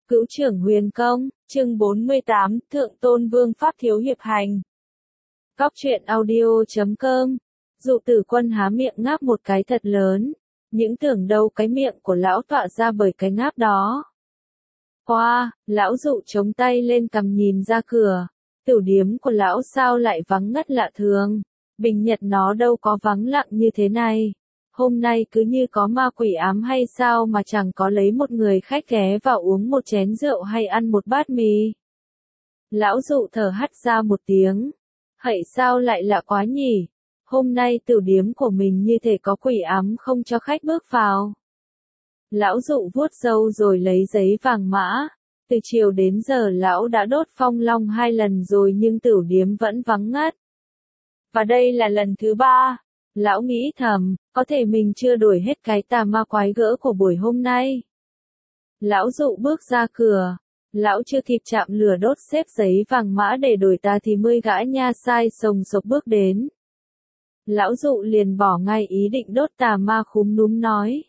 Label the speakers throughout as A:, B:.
A: Cữu trưởng Huyền Công, chương 48, Thượng Tôn Vương Pháp Thiếu Hiệp Hành. Góc truyện audio.com. Dụ Tử Quân há miệng ngáp một cái thật lớn, những tưởng đâu cái miệng của lão tọa ra bởi cái ngáp đó. Hoa, lão Dụ chống tay lên cằm nhìn ra cửa, tiểu điếm của lão sao lại vắng ngắt lạ thường, bình nhật nó đâu có vắng lặng như thế này. Hôm nay cứ như có ma quỷ ám hay sao mà chẳng có lấy một người khách ghé vào uống một chén rượu hay ăn một bát mì. Lão Dụ thở hắt ra một tiếng. Hậy sao lại lạ quá nhỉ? Hôm nay tiểu điếm của mình như thể có quỷ ám không cho khách bước vào. Lão Dụ vuốt râu rồi lấy giấy vàng mã. Từ chiều đến giờ lão đã đốt phong long 2 lần rồi nhưng tiểu điếm vẫn vắng ngắt. Và đây là lần thứ 3. Lão nghĩ thầm, có thể mình chưa đuổi hết cái tà ma quái gỡ của buổi hôm nay. Lão Dụ bước ra cửa. Lão chưa kịp chạm lửa đốt xếp giấy vàng mã để đổi tà thì 10 gã nha sai sồng sộc bước đến. Lão Dụ liền bỏ ngay ý định đốt tà ma khúm núm nói.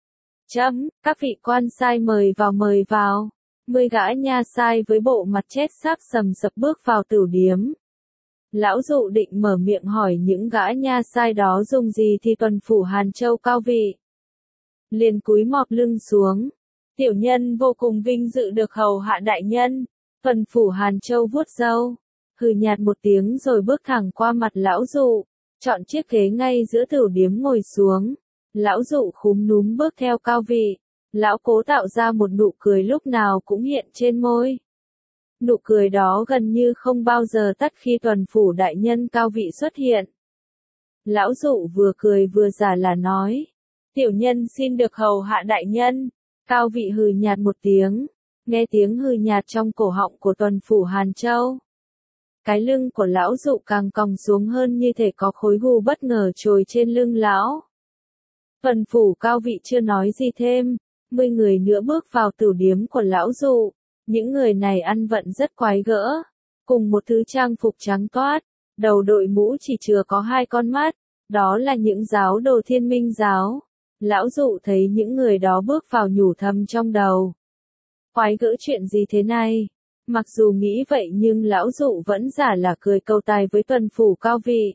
A: Các vị quan sai mời vào. 10 gã nha sai với bộ mặt chết sáp sầm sập bước vào tiểu điếm. Lão Dụ định mở miệng hỏi những gã nha sai đó dùng gì thì tuần phủ Hàn Châu cao vị. Liền cúi mọp lưng xuống. Tiểu nhân vô cùng vinh dự được hầu hạ đại nhân. Tuần phủ Hàn Châu vuốt râu, hừ nhạt một tiếng rồi bước thẳng qua mặt lão Dụ, chọn chiếc ghế ngay giữa tiểu điếm ngồi xuống. Lão Dụ khúm núm bước theo cao vị. Lão cố tạo ra một nụ cười lúc nào cũng hiện trên môi. Nụ cười đó gần như không bao giờ tắt khi tuần phủ đại nhân cao vị xuất hiện. Lão Dụ vừa cười vừa giả là nói. Tiểu nhân xin được hầu hạ đại nhân. Cao vị hừ nhạt một tiếng. Nghe tiếng hừ nhạt trong cổ họng của tuần phủ Hàn Châu. Cái lưng của lão Dụ càng còng xuống hơn như thể có khối gù bất ngờ trồi trên lưng lão. Tuần phủ cao vị chưa nói gì thêm. 10 người nữa bước vào tiểu điếm của lão Dụ. Những người này ăn vận rất quái gỡ, cùng một thứ trang phục trắng toát, đầu đội mũ chỉ chừa có 2 con mắt, đó là những giáo đồ Thiên Minh giáo. Lão Dụ thấy những người đó bước vào nhủ thầm trong đầu. Quái gỡ chuyện gì thế này? Mặc dù nghĩ vậy nhưng lão Dụ vẫn giả là cười câu tài với tuần phủ cao vị.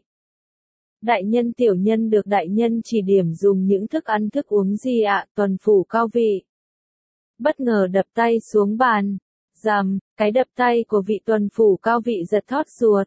A: Đại nhân tiểu nhân được đại nhân chỉ điểm dùng những thức ăn thức uống gì ạ? Tuần phủ cao vị bất ngờ đập tay xuống bàn. Rầm, cái đập tay của vị tuần phủ cao vị giật thót ruột.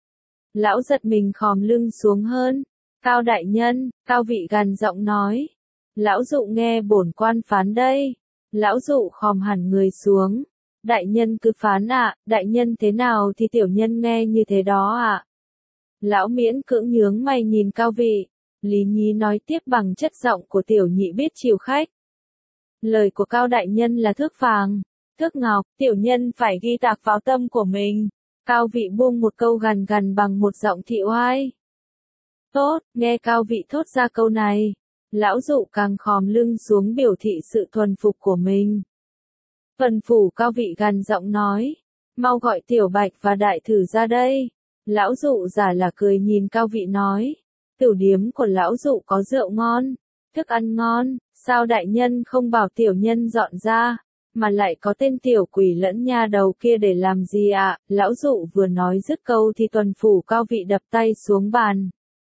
A: Lão giật mình khom lưng xuống hơn. Cao đại nhân, cao vị gằn giọng nói. Lão Dụ nghe bổn quan phán đây. Lão Dụ khom hẳn người xuống. Đại nhân cứ phán ạ, đại nhân thế nào thì tiểu nhân nghe như thế đó ạ. Lão miễn cưỡng nhướng mày nhìn cao vị. Lý nhí nói tiếp bằng chất giọng của tiểu nhị biết chiều khách. Lời của cao đại nhân là thước vàng, thước ngọc, tiểu nhân phải ghi tạc vào tâm của mình. Cao vị buông một câu gằn gằn bằng một giọng thị oai. Tốt, nghe cao vị thốt ra câu này. Lão Dụ càng khom lưng xuống biểu thị sự thuần phục của mình. Tuần phủ cao vị gằn giọng nói. Mau gọi tiểu bạch và đại thử ra đây. Lão Dụ giả là cười nhìn cao vị nói. Tiểu điếm của lão Dụ có rượu ngon, thức ăn ngon, sao đại nhân không bảo tiểu nhân dọn ra, mà lại có tên tiểu quỷ lẫn nha đầu kia để làm gì ạ? Lão Dụ vừa nói dứt câu thì tuần phủ cao vị đập tay xuống bàn.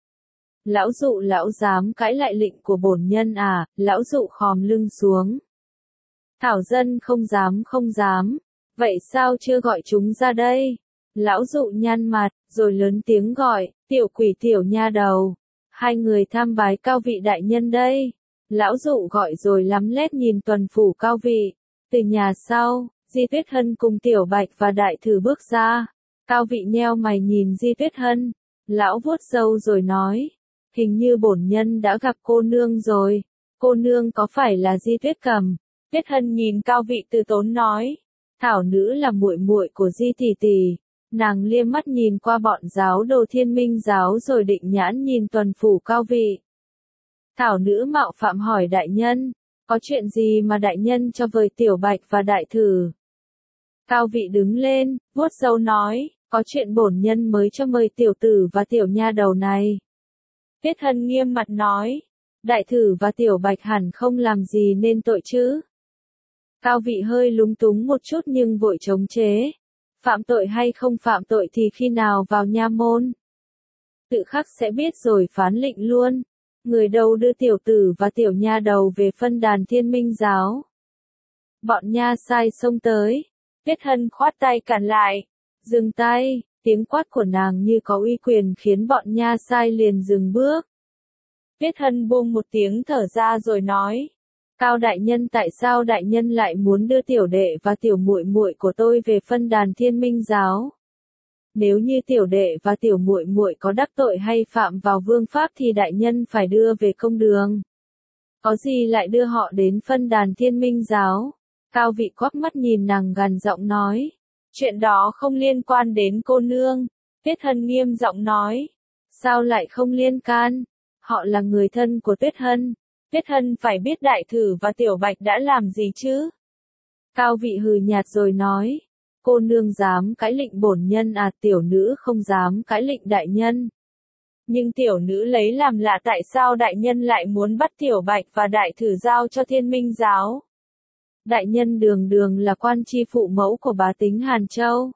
A: Lão Dụ lão dám cãi lại lệnh của bổn nhân à? Lão Dụ khom lưng xuống. Thảo dân không dám. Vậy sao chưa gọi chúng ra đây? Lão Dụ nhăn mặt, rồi lớn tiếng gọi, tiểu quỷ tiểu nha đầu. 2 người tham bái cao vị đại nhân đây. Lão Dụ gọi rồi lắm lét nhìn tuần phủ cao vị. Từ nhà sau, Di Tuyết Hân cùng tiểu bạch và đại thử bước ra. Cao vị nheo mày nhìn Di Tuyết Hân. Lão vuốt râu rồi nói. Hình như bổn nhân đã gặp cô nương rồi. Cô nương có phải là Di Tuyết Cầm? Tuyết Hân nhìn cao vị từ tốn nói. Thảo nữ là muội muội của Di tỷ tỷ. Nàng liếc mắt nhìn qua bọn giáo đồ Thiên Minh giáo rồi định nhãn nhìn tuần phủ cao vị. Thảo nữ mạo phạm hỏi đại nhân, có chuyện gì mà đại nhân cho vời tiểu bạch và đại thử? Cao vị đứng lên, vuốt râu nói, có chuyện bổn nhân mới cho mời tiểu tử và tiểu nha đầu này. Tuyết Hân nghiêm mặt nói, đại thử và tiểu bạch hẳn không làm gì nên tội chứ. Cao vị hơi lúng túng một chút nhưng vội chống chế. Phạm tội hay không phạm tội thì khi nào vào nha môn? Tự khắc sẽ biết rồi phán lệnh luôn. Người đâu đưa tiểu tử và tiểu nha đầu về phân đàn Thiên Minh giáo. Bọn nha sai xông tới. Tuyết Hân khoát tay cản lại. Dừng tay, tiếng quát của nàng như có uy quyền khiến bọn nha sai liền dừng bước. Tuyết Hân buông một tiếng thở ra rồi nói. Cao đại nhân, tại sao đại nhân lại muốn đưa tiểu đệ và tiểu muội muội của tôi về phân đàn Thiên Minh giáo? Nếu như tiểu đệ và tiểu muội muội có đắc tội hay phạm vào vương pháp thì đại nhân phải đưa về công đường. Có gì lại đưa họ đến phân đàn Thiên Minh giáo? Cao vị quắc mắt nhìn nàng gằn giọng nói. Chuyện đó không liên quan đến cô nương. Tuyết Hân nghiêm giọng nói. Sao lại không liên can? Họ là người thân của Tuyết Hân. Tuyết Hân phải biết đại thử và tiểu bạch đã làm gì chứ? Cao vị hừ nhạt rồi nói. Cô nương dám cãi lệnh bổn nhân à, tiểu nữ không dám cãi lệnh đại nhân. Nhưng tiểu nữ lấy làm lạ tại sao đại nhân lại muốn bắt tiểu bạch và đại thử giao cho Thiên Minh giáo. Đại nhân đường đường là quan tri phụ mẫu của bá tính Hàn Châu.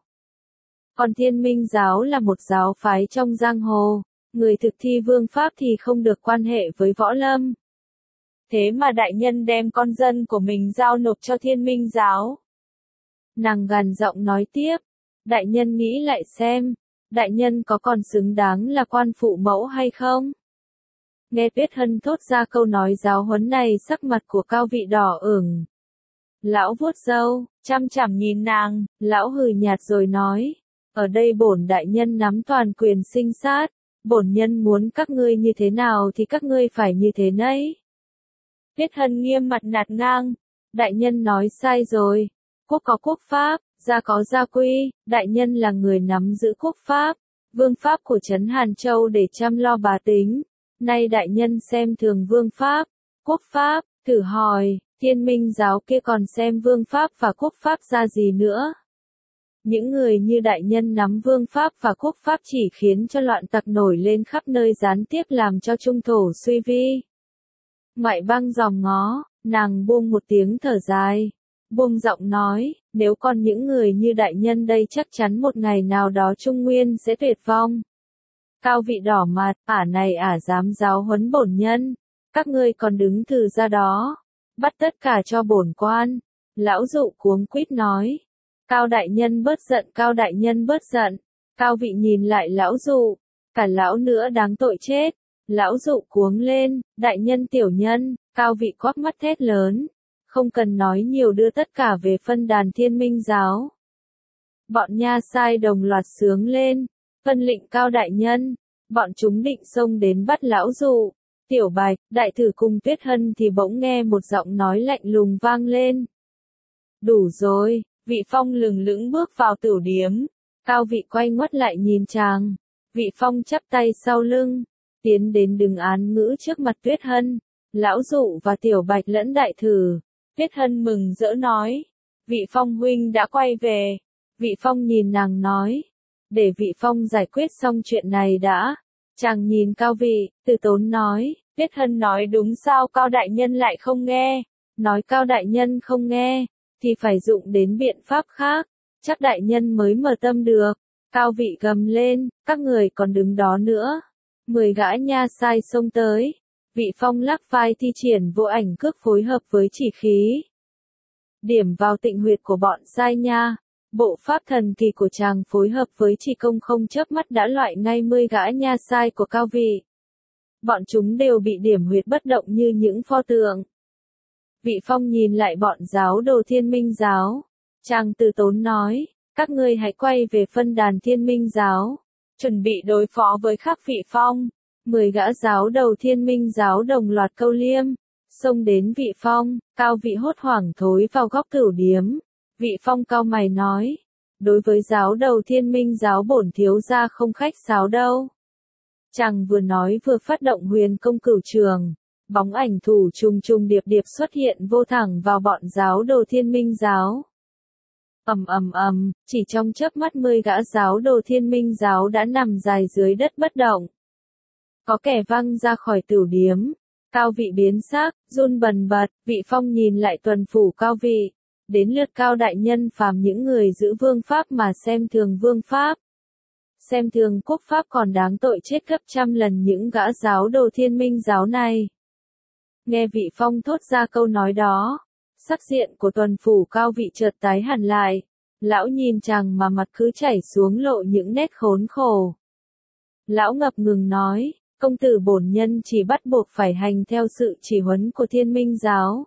A: Còn Thiên Minh giáo là một giáo phái trong giang hồ, người thực thi vương pháp thì không được quan hệ với võ lâm. Thế mà đại nhân đem con dân của mình giao nộp cho Thiên Minh giáo. Nàng gằn giọng nói tiếp, đại nhân nghĩ lại xem, đại nhân có còn xứng đáng là quan phụ mẫu hay không? Nghe Tuyết Hân thốt ra câu nói giáo huấn này, sắc mặt của Cao vị đỏ ửng. Lão vuốt râu, chăm chằm nhìn nàng, lão hừ nhạt rồi nói, ở đây bổn đại nhân nắm toàn quyền sinh sát, bổn nhân muốn các ngươi như thế nào thì các ngươi phải như thế nấy. Tuyết Hân nghiêm mặt nạt ngang, đại nhân nói sai rồi, quốc có quốc pháp, gia có gia quy, đại nhân là người nắm giữ quốc pháp, vương pháp của trấn Hàn Châu để chăm lo bá tính, nay đại nhân xem thường vương pháp, quốc pháp, thử hỏi, Thiên Minh giáo kia còn xem vương pháp và quốc pháp ra gì nữa? Những người như đại nhân nắm vương pháp và quốc pháp chỉ khiến cho loạn tặc nổi lên khắp nơi, gián tiếp làm cho trung thổ suy vi. Ngoại băng dòm ngó, nàng buông một tiếng thở dài, buông giọng nói, nếu còn những người như đại nhân đây chắc chắn một ngày nào đó Trung Nguyên sẽ tuyệt vong. Cao vị đỏ mặt, này dám giáo huấn bổn nhân, các ngươi còn đứng thừ ra đó, bắt tất cả cho bổn quan. Lão dụ cuống quýt nói, Cao đại nhân bớt giận, Cao đại nhân bớt giận. Cao vị nhìn lại lão dụ, cả lão nữa đáng tội chết. Lão dụ cuống lên, đại nhân tiểu nhân. Cao vị quắc mắt thét lớn, không cần nói nhiều, đưa tất cả về phân đàn Thiên Minh giáo. Bọn nha sai đồng loạt sướng lên, phân lệnh Cao đại nhân. Bọn chúng định xông đến bắt lão dụ, tiểu bạch, đại thử cùng Tuyết Hân thì bỗng nghe một giọng nói lạnh lùng vang lên. Đủ rồi. Vị Phong lừng lững bước vào tửu điếm. Cao vị quay ngoắt lại nhìn chàng. Vị Phong chắp tay sau lưng, tiến đến đứng án ngữ trước mặt Tuyết Hân. Lão dụ và tiểu bạch lẫn đại thử. Tuyết Hân mừng rỡ nói, Vị Phong huynh đã quay về. Vị Phong nhìn nàng nói, để Vị Phong giải quyết xong chuyện này đã. Chàng nhìn Cao vị, từ tốn nói, Tuyết Hân nói đúng, sao Cao đại nhân lại không nghe? Nói Cao đại nhân không nghe thì phải dụng đến biện pháp khác, chắc đại nhân mới mở tâm được. Cao vị gầm lên, các người còn đứng đó nữa. 10 gã nha sai xông tới. Vị Phong lắc vai thi triển vô ảnh cước phối hợp với chỉ khí. Điểm vào tịnh huyệt của bọn sai nha. Bộ pháp thần kỳ của chàng phối hợp với chỉ công không chớp mắt đã loại ngay 10 gã nha sai của Cao vị. Bọn chúng đều bị điểm huyệt bất động như những pho tượng. Vị Phong nhìn lại bọn giáo đồ Thiên Minh giáo. Chàng từ tốn nói, các ngươi hãy quay về phân đàn Thiên Minh giáo, chuẩn bị đối phó với khắc Vị Phong. 10 gã giáo đầu Thiên Minh giáo đồng loạt câu liêm, xông đến Vị Phong. Cao vị hốt hoảng thối vào góc tửu điếm. Vị Phong cau mày nói, đối với giáo đầu Thiên Minh giáo bổn thiếu gia không khách sáo đâu. Chàng vừa nói vừa phát động huyền công cửu trường. Bóng ảnh thủ trùng trùng điệp điệp xuất hiện vô thẳng vào bọn giáo đồ Thiên Minh giáo. Chỉ trong chớp mắt 10 gã giáo đồ Thiên Minh giáo đã nằm dài dưới đất bất động. Có kẻ văng ra khỏi tửu điếm. Cao vị biến sắc, run bần bật. Vị Phong nhìn lại tuần phủ Cao vị. Đến lượt Cao đại nhân phàm những người giữ vương pháp mà xem thường vương pháp. Xem thường quốc pháp còn đáng tội chết gấp trăm lần những gã giáo đồ Thiên Minh giáo này. Nghe Vị Phong thốt ra câu nói đó, sắc diện của tuần phủ Cao Vị chợt tái hẳn lại. Lão nhìn chàng mà mặt cứ chảy xuống lộ những nét khốn khổ. Lão ngập ngừng nói, công tử bổn nhân chỉ bắt buộc phải hành theo sự chỉ huấn của Thiên Minh giáo.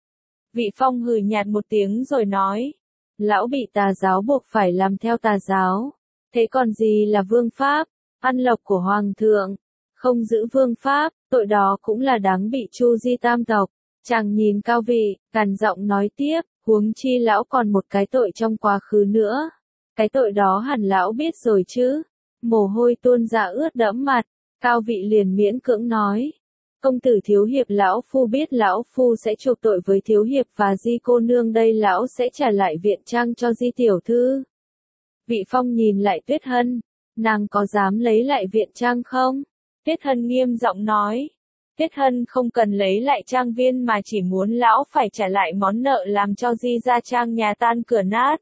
A: Vị Phong hừ nhạt một tiếng rồi nói, lão bị tà giáo buộc phải làm theo tà giáo. Thế còn gì là vương pháp, ăn lộc của hoàng thượng, không giữ vương pháp, tội đó cũng là đáng bị tru di tam tộc. Chàng nhìn Cao Vị, gằn giọng nói tiếp, huống chi lão còn một cái tội trong quá khứ nữa. Cái tội đó hẳn lão biết rồi chứ. Mồ hôi tuôn ra ướt đẫm mặt, Cao Vị liền miễn cưỡng nói. Công tử thiếu hiệp lão phu biết lão phu sẽ chuộc tội với thiếu hiệp và Di cô nương đây lão sẽ trả lại viện trang cho Di tiểu thư. Vị Phong nhìn lại Tuyết Hân, nàng có dám lấy lại viện trang không? Tuyết Hân nghiêm giọng nói. Tuyết Hân không cần lấy lại trang viên mà chỉ muốn lão phải trả lại món nợ làm cho Di gia trang nhà tan cửa nát.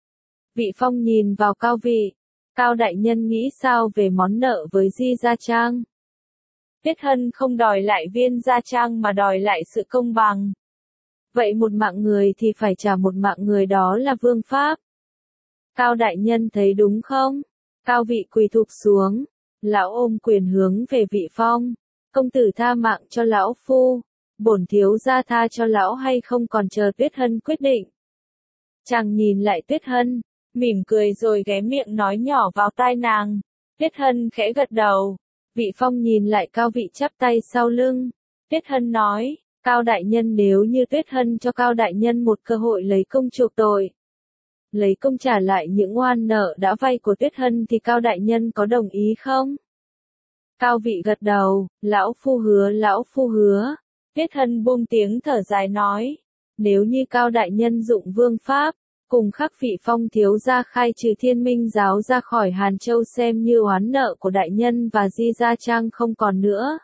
A: Vị Phong nhìn vào Cao Vị. Cao đại nhân nghĩ sao về món nợ với Di gia trang? Tuyết Hân không đòi lại viên gia trang mà đòi lại sự công bằng. Vậy một mạng người thì phải trả một mạng người, đó là vương pháp. Cao đại nhân thấy đúng không? Cao Vị quỳ thụp xuống. Lão ôm quyền hướng về Vị Phong. Công tử tha mạng cho lão phu. Bổn thiếu gia tha cho lão hay không còn chờ Tuyết Hân quyết định. Chàng nhìn lại Tuyết Hân, mỉm cười rồi ghé miệng nói nhỏ vào tai nàng. Tuyết Hân khẽ gật đầu. Vị Phong nhìn lại Cao Vị chắp tay sau lưng. Tuyết Hân nói, Cao đại nhân nếu như Tuyết Hân cho Cao đại nhân một cơ hội lấy công chuộc tội. Lấy công trả lại những oan nợ đã vay của Tuyết Hân thì Cao đại nhân có đồng ý không? Cao Vị gật đầu, lão phu hứa. Tuyết Hân buông tiếng thở dài nói, nếu như Cao đại nhân dụng vương pháp, cùng khắc Vị Phong thiếu gia khai trừ Thiên Minh giáo ra khỏi Hàn Châu xem như oán nợ của đại nhân và Di gia trang không còn nữa.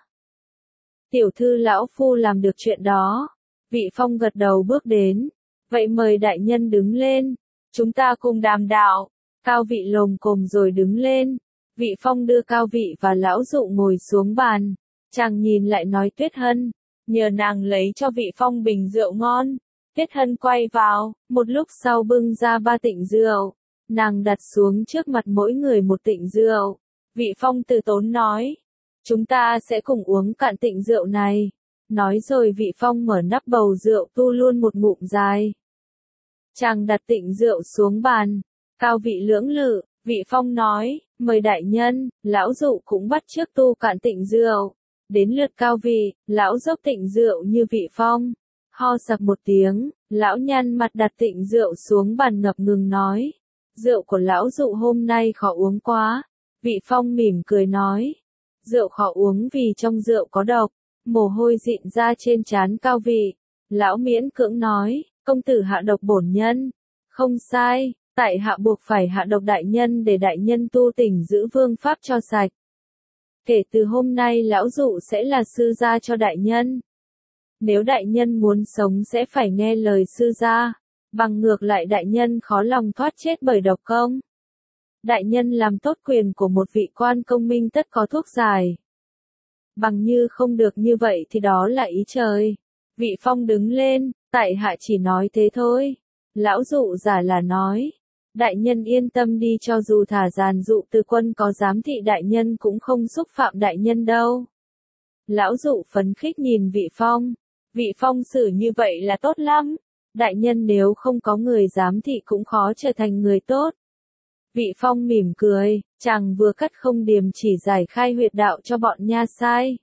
A: Tiểu thư lão phu làm được chuyện đó. Vị Phong gật đầu bước đến. Vậy mời đại nhân đứng lên. Chúng ta cùng đàm đạo. Cao Vị lồm cồm rồi đứng lên. Vị Phong đưa Cao Vị và lão dụ ngồi xuống bàn. Chàng nhìn lại nói Tuyết Hân, nhờ nàng lấy cho Vị Phong bình rượu ngon. Tuyết Hân quay vào, một lúc sau bưng ra 3 tịnh rượu. Nàng đặt xuống trước mặt mỗi người một tịnh rượu. Vị Phong từ tốn nói, chúng ta sẽ cùng uống cạn tịnh rượu này. Nói rồi Vị Phong mở nắp bầu rượu tu luôn một ngụm dài. Chàng đặt tịnh rượu xuống bàn. Cao Vị lưỡng lự, Vị Phong nói, mời đại nhân, lão dụ cũng bắt chước tu cạn tịnh rượu. Đến lượt Cao Vị, lão dốc tịnh rượu như Vị Phong. Ho sặc một tiếng, lão nhăn mặt đặt tịnh rượu xuống bàn ngập ngừng nói. Rượu của lão dụ hôm nay khó uống quá. Vị Phong mỉm cười nói. Rượu khó uống vì trong rượu có độc. Mồ hôi dịn ra trên trán Cao Vị. Lão miễn cưỡng nói, công tử hạ độc bổn nhân. Không sai, tại hạ buộc phải hạ độc đại nhân để đại nhân tu tỉnh giữ vương pháp cho sạch. Kể từ hôm nay lão dụ sẽ là sư gia cho đại nhân. Nếu đại nhân muốn sống sẽ phải nghe lời sư gia. Bằng ngược lại đại nhân khó lòng thoát chết bởi độc công. Đại nhân làm tốt quyền của một vị quan công minh tất có thuốc giải. Bằng như không được như vậy thì đó là ý trời. Vị Phong đứng lên, tại hạ chỉ nói thế thôi. Lão dụ giả là nói. Đại nhân yên tâm đi, cho dù thả giàn dụ từ quân có giám thị đại nhân cũng không xúc phạm đại nhân đâu. Lão dụ phấn khích nhìn Vị Phong. Vị Phong xử như vậy là tốt lắm. Đại nhân nếu không có người giám thị cũng khó trở thành người tốt. Vị Phong mỉm cười, chàng vừa cắt không điềm chỉ giải khai huyệt đạo cho bọn nha sai.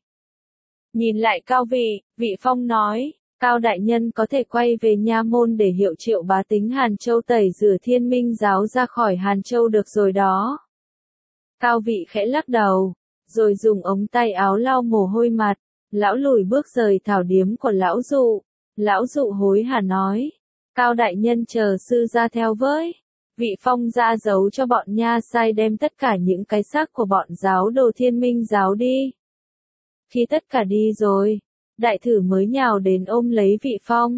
A: Nhìn lại Cao Vị, Vị Phong nói, Cao đại nhân có thể quay về nha môn để hiệu triệu bá tính Hàn Châu tẩy rửa Thiên Minh giáo ra khỏi Hàn Châu được rồi đó. Cao Vị khẽ lắc đầu, rồi dùng ống tay áo lau mồ hôi mặt. Lão lùi bước rời thảo điếm của lão dụ. Lão dụ hối hả nói, Cao đại nhân chờ sư ra theo với. Vị Phong ra giấu cho bọn nha sai đem tất cả những cái xác của bọn giáo đồ Thiên Minh giáo đi. Khi tất cả đi rồi, đại thử mới nhào đến ôm lấy Vị Phong.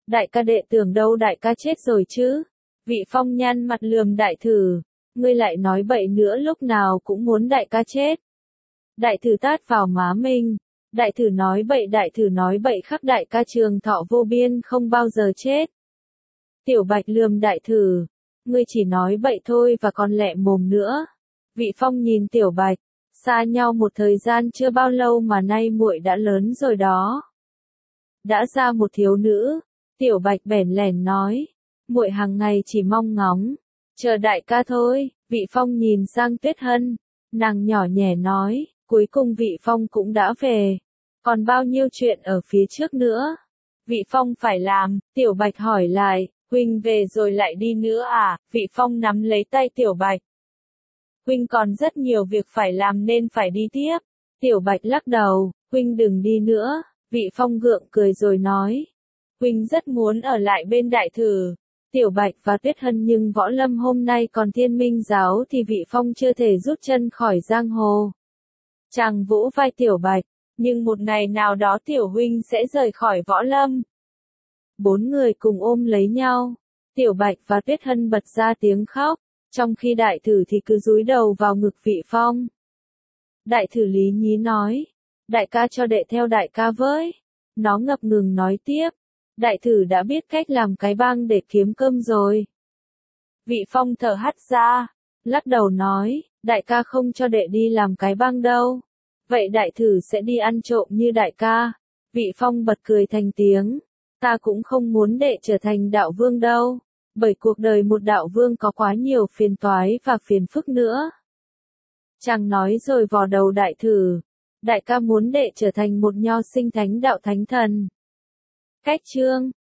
A: Đại ca đệ tưởng đâu đại ca chết rồi chứ? Vị Phong nhăn mặt lườm Đại Thử, ngươi lại nói bậy nữa, lúc nào cũng muốn đại ca chết. Đại Thử tát vào má mình, Đại Thử nói bậy khắp đại ca trường thọ vô biên không bao giờ chết. Tiểu Bạch lườm Đại Thử, ngươi chỉ nói bậy thôi và còn lẹ mồm nữa. Vị Phong nhìn Tiểu Bạch, xa nhau một thời gian chưa bao lâu mà nay muội đã lớn rồi đó. Đã ra một thiếu nữ, Tiểu Bạch bẽn lẽn nói, muội hàng ngày chỉ mong ngóng, chờ đại ca thôi. Vị Phong nhìn sang Tuyết Hân, nàng nhỏ nhẹ nói, cuối cùng Vị Phong cũng đã về, còn bao nhiêu chuyện ở phía trước nữa. Vị Phong phải làm, Tiểu Bạch hỏi lại, huynh về rồi lại đi nữa à? Vị Phong nắm lấy tay Tiểu Bạch. Huynh còn rất nhiều việc phải làm nên phải đi tiếp. Tiểu Bạch lắc đầu, huynh đừng đi nữa. Vị Phong gượng cười rồi nói, huynh rất muốn ở lại bên Đại Thử. Tiểu Bạch và Tuyết Hân nhưng võ lâm hôm nay còn Thiên Minh giáo thì Vị Phong chưa thể rút chân khỏi giang hồ. Chàng vỗ vai Tiểu Bạch, nhưng một ngày nào đó Tiểu huynh sẽ rời khỏi võ lâm. Bốn người cùng ôm lấy nhau, Tiểu Bạch và Tuyết Hân bật ra tiếng khóc, trong khi Đại Thử thì cứ dúi đầu vào ngực Vị Phong. Đại Thử lý nhí nói, đại ca cho đệ theo đại ca với. Nó ngập ngừng nói tiếp, Đại Thử đã biết cách làm cái bang để kiếm cơm rồi. Vị Phong thở hắt ra, lắc đầu nói, đại ca không cho đệ đi làm cái bang đâu. Vậy Đại Thử sẽ đi ăn trộm như đại ca. Vị Phong bật cười thành tiếng, ta cũng không muốn đệ trở thành đạo vương đâu, bởi cuộc đời một đạo vương có quá nhiều phiền toái và phiền phức nữa. Chàng nói rồi vò đầu Đại Thử, đại ca muốn đệ trở thành một nho sinh thánh đạo thánh thần. Cách chương